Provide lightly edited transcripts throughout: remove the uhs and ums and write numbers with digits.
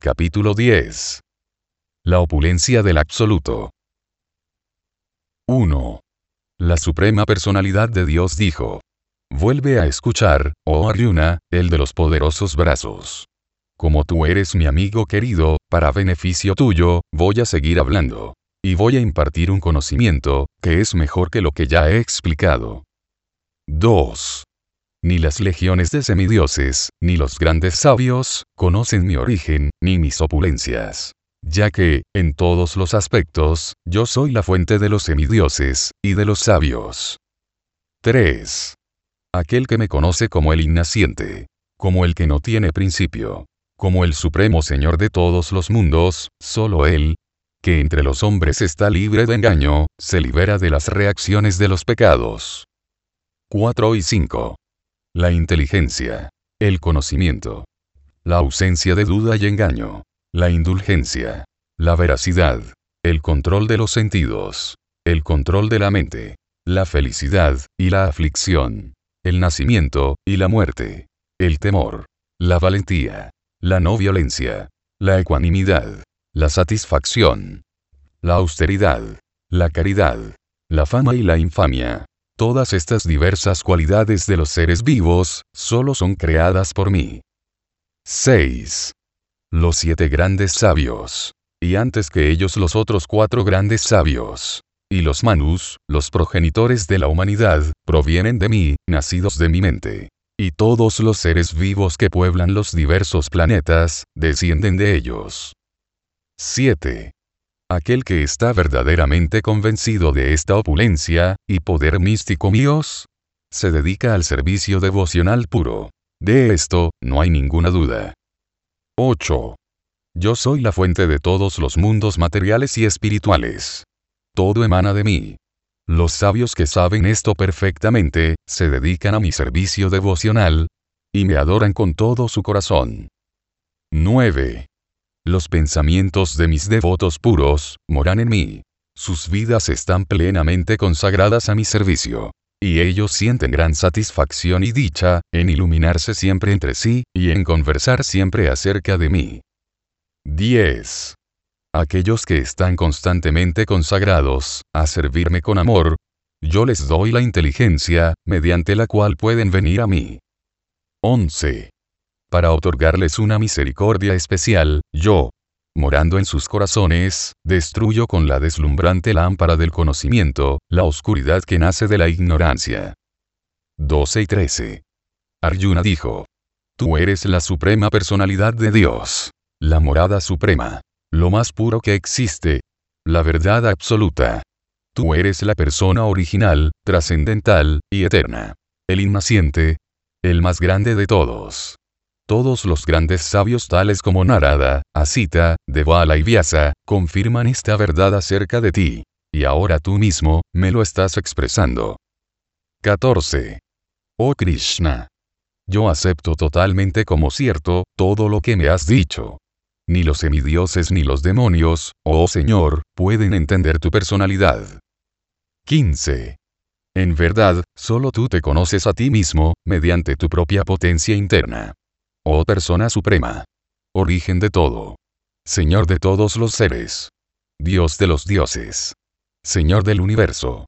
Capítulo 10. La opulencia del Absoluto. 1. La Suprema Personalidad de Dios dijo: Vuelve a escuchar, oh Arjuna, el de los poderosos brazos. Como tú eres mi amigo querido, para beneficio tuyo, voy a seguir hablando. Y voy a impartir un conocimiento, que es mejor que lo que ya he explicado. 2. Ni las legiones de semidioses, ni los grandes sabios, conocen mi origen, ni mis opulencias. Ya que, en todos los aspectos, yo soy la fuente de los semidioses, y de los sabios. 3. Aquel que me conoce como el innaciente, como el que no tiene principio, como el supremo Señor de todos los mundos, solo Él, que entre los hombres está libre de engaño, se libera de las reacciones de los pecados. 4 y 5. La inteligencia, el conocimiento, la ausencia de duda y engaño, la indulgencia, la veracidad, el control de los sentidos, el control de la mente, la felicidad y la aflicción, el nacimiento y la muerte, el temor, la valentía, la no violencia, la ecuanimidad, la satisfacción, la austeridad, la caridad, la fama y la infamia. Todas estas diversas cualidades de los seres vivos, solo son creadas por mí. 6. Los 7 grandes sabios. Y antes que ellos los otros 4 grandes sabios. Y los Manus, los progenitores de la humanidad, provienen de mí, nacidos de mi mente. Y todos los seres vivos que pueblan los diversos planetas, descienden de ellos. 7. Aquel que está verdaderamente convencido de esta opulencia, y poder místico míos, se dedica al servicio devocional puro. De esto, no hay ninguna duda. 8. Yo soy la fuente de todos los mundos materiales y espirituales. Todo emana de mí. Los sabios que saben esto perfectamente, se dedican a mi servicio devocional, y me adoran con todo su corazón. 9. Los pensamientos de mis devotos puros, moran en mí. Sus vidas están plenamente consagradas a mi servicio. Y ellos sienten gran satisfacción y dicha, en iluminarse siempre entre sí, y en conversar siempre acerca de mí. 10. Aquellos que están constantemente consagrados, a servirme con amor, yo les doy la inteligencia, mediante la cual pueden venir a mí. 11. Para otorgarles una misericordia especial, yo, morando en sus corazones, destruyo con la deslumbrante lámpara del conocimiento, la oscuridad que nace de la ignorancia. 12 y 13. Arjuna dijo: Tú eres la suprema personalidad de Dios, la morada suprema, lo más puro que existe, la verdad absoluta. Tú eres la persona original, trascendental, y eterna, el innaciente, el más grande de todos. Todos los grandes sabios tales como Narada, Asita, Devala y Vyasa, confirman esta verdad acerca de ti. Y ahora tú mismo, me lo estás expresando. 14. Oh Krishna. Yo acepto totalmente como cierto, todo lo que me has dicho. Ni los semidioses ni los demonios, oh Señor, pueden entender tu personalidad. 15. En verdad, solo tú te conoces a ti mismo, mediante tu propia potencia interna. Oh persona suprema. Origen de todo. Señor de todos los seres. Dios de los dioses. Señor del universo.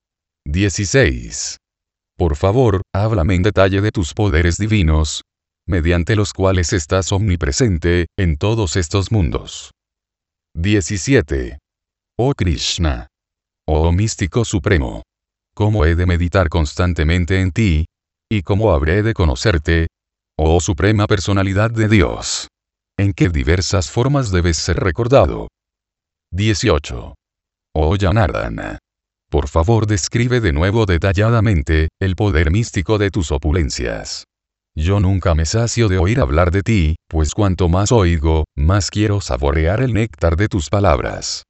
16. Por favor, háblame en detalle de tus poderes divinos, mediante los cuales estás omnipresente, en todos estos mundos. 17. Oh Krishna. Oh místico supremo. ¿Cómo he de meditar constantemente en ti? ¿Y cómo habré de conocerte? Oh suprema personalidad de Dios. ¿En qué diversas formas debes ser recordado? 18. Oh Janardana. Por favor describe de nuevo detalladamente, el poder místico de tus opulencias. Yo nunca me sacio de oír hablar de ti, pues cuanto más oigo, más quiero saborear el néctar de tus palabras.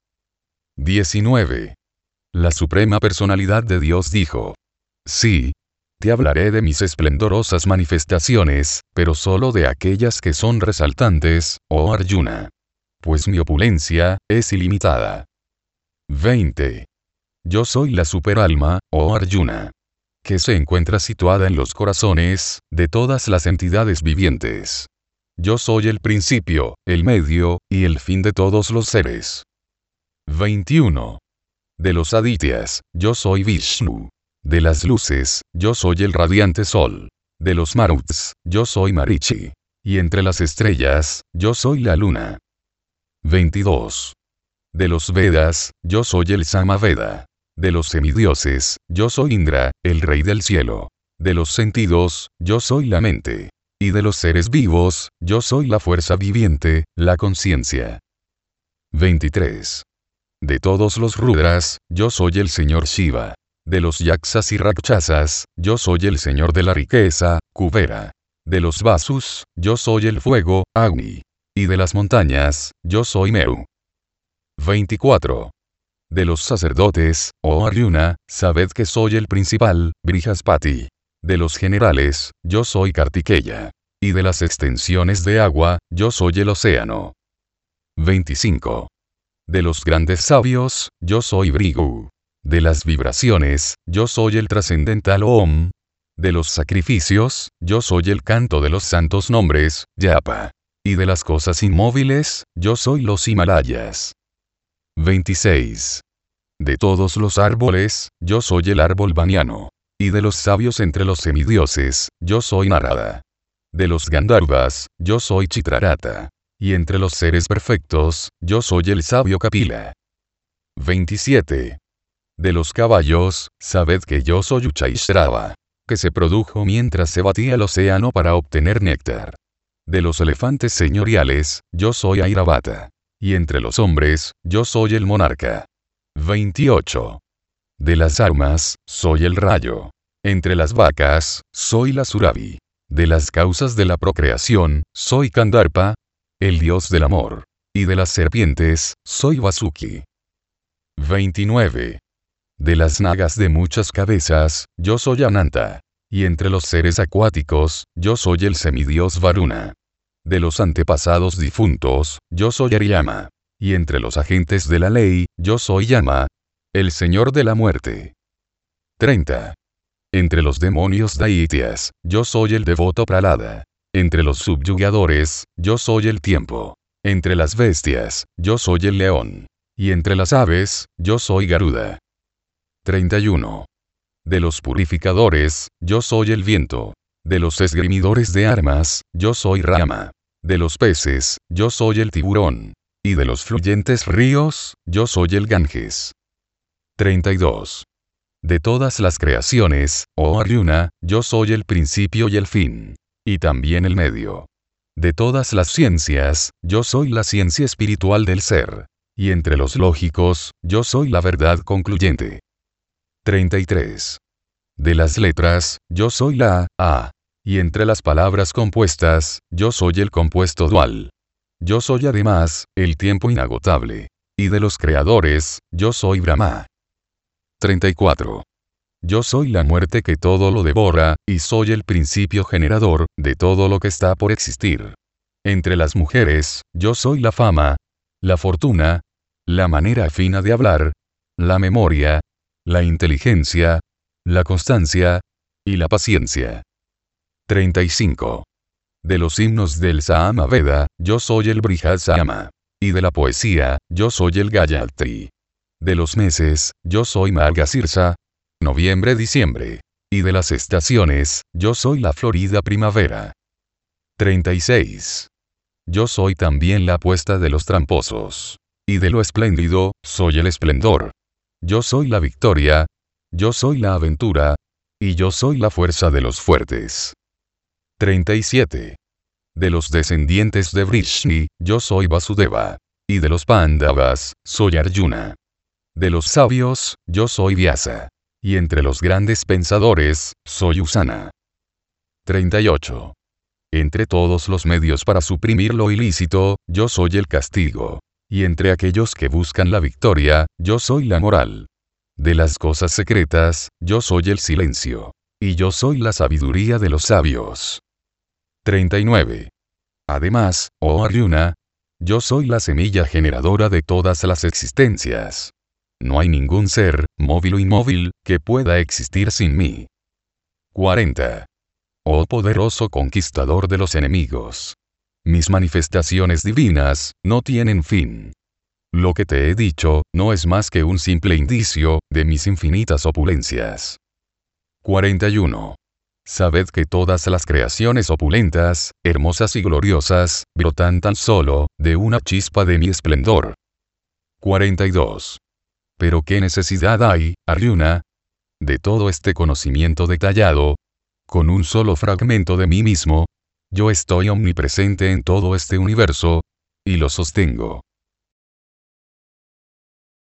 19. La suprema personalidad de Dios dijo: Sí. Te hablaré de mis esplendorosas manifestaciones, pero solo de aquellas que son resaltantes, oh Arjuna. Pues mi opulencia, es ilimitada. 20. Yo soy la superalma, oh Arjuna, que se encuentra situada en los corazones, de todas las entidades vivientes. yo soy el principio, el medio, y el fin de todos los seres. 21. De los Adityas, yo soy Vishnu. De las luces, yo soy el radiante sol. De los Maruts, yo soy Marichi. Y entre las estrellas, yo soy la luna. 22. De los Vedas, yo soy el Samaveda. De los semidioses, yo soy Indra, el rey del cielo. De los sentidos, yo soy la mente. Y de los seres vivos, yo soy la fuerza viviente, la conciencia. 23. De todos los Rudras, yo soy el señor Shiva. De los Yaksas y Rakshasas, yo soy el señor de la riqueza, Kubera. De los Vasus, yo soy el fuego, Agni. Y de las montañas, yo soy Meru. 24. De los sacerdotes, oh Arjuna, sabed que soy el principal, Brihaspati. De los generales, yo soy Kartikeya. Y de las extensiones de agua, yo soy el océano. 25. De los grandes sabios, yo soy Brigu. De las vibraciones, yo soy el trascendental Om. De los sacrificios, yo soy el canto de los santos nombres, Yapa. Y de las cosas inmóviles, yo soy los Himalayas. 26. De todos los árboles, yo soy el árbol baniano. Y de los sabios entre los semidioses, yo soy Narada. De los Gandharvas, yo soy Chitrarata. Y entre los seres perfectos, yo soy el sabio Kapila. 27. De los caballos, sabed que yo soy Uchaishrava, que se produjo mientras se batía el océano para obtener néctar. De los elefantes señoriales, yo soy Airavata. Y entre los hombres, yo soy el monarca. 28. De las armas, soy el rayo. Entre las vacas, soy la Surabi. De las causas de la procreación, soy Kandarpa, el dios del amor. Y de las serpientes, soy Vasuki. 29. De las nagas de muchas cabezas, yo soy Ananta. Y entre los seres acuáticos, yo soy el semidios Varuna. De los antepasados difuntos, yo soy Ariyama. Y entre los agentes de la ley, yo soy Yama, el señor de la muerte. 30. Entre los demonios Daityas, yo soy el devoto Pralada. Entre los subyugadores, yo soy el tiempo. Entre las bestias, yo soy el león. Y entre las aves, yo soy Garuda. 31. De los purificadores, yo soy el viento. De los esgrimidores de armas, yo soy Rama. De los peces, yo soy el tiburón. Y de los fluyentes ríos, yo soy el Ganges. 32. De todas las creaciones, oh Arjuna, yo soy el principio y el fin. Y también el medio. De todas las ciencias, yo soy la ciencia espiritual del ser. Y entre los lógicos, yo soy la verdad concluyente. 33. De las letras, yo soy la A. Y entre las palabras compuestas, yo soy el compuesto dual. Yo soy además, el tiempo inagotable. Y de los creadores, yo soy Brahma. 34. Yo soy la muerte que todo lo devora, y soy el principio generador, de todo lo que está por existir. Entre las mujeres, yo soy la fama, la fortuna, la manera fina de hablar, la memoria, la inteligencia, la constancia, y la paciencia. 35. De los himnos del Samaveda, yo soy el Brihad-sama. Y de la poesía, yo soy el Gayatri. De los meses, yo soy Margasirsa, noviembre-diciembre. Y de las estaciones, yo soy la florida primavera. 36. Yo soy también la apuesta de los tramposos. Y de lo espléndido, soy el esplendor. Yo soy la victoria, yo soy la aventura, y yo soy la fuerza de los fuertes. 37. De los descendientes de Vrishni, yo soy Vasudeva. Y de los Pandavas, soy Arjuna. De los sabios, yo soy Vyasa. Y entre los grandes pensadores, soy Usana. 38. Entre todos los medios para suprimir lo ilícito, yo soy el castigo. Y entre aquellos que buscan la victoria, yo soy la moral. De las cosas secretas, yo soy el silencio. Y yo soy la sabiduría de los sabios. 39. Además, oh Arjuna, yo soy la semilla generadora de todas las existencias. No hay ningún ser, móvil o inmóvil, que pueda existir sin mí. 40. Oh poderoso conquistador de los enemigos. Mis manifestaciones divinas no tienen fin. Lo que te he dicho no es más que un simple indicio de mis infinitas opulencias. 41. Sabed que todas las creaciones opulentas, hermosas y gloriosas, brotan tan solo de una chispa de mi esplendor. 42. Pero ¿qué necesidad hay, Arjuna, de todo este conocimiento detallado? Con un solo fragmento de mí mismo, yo estoy omnipresente en todo este universo, y lo sostengo.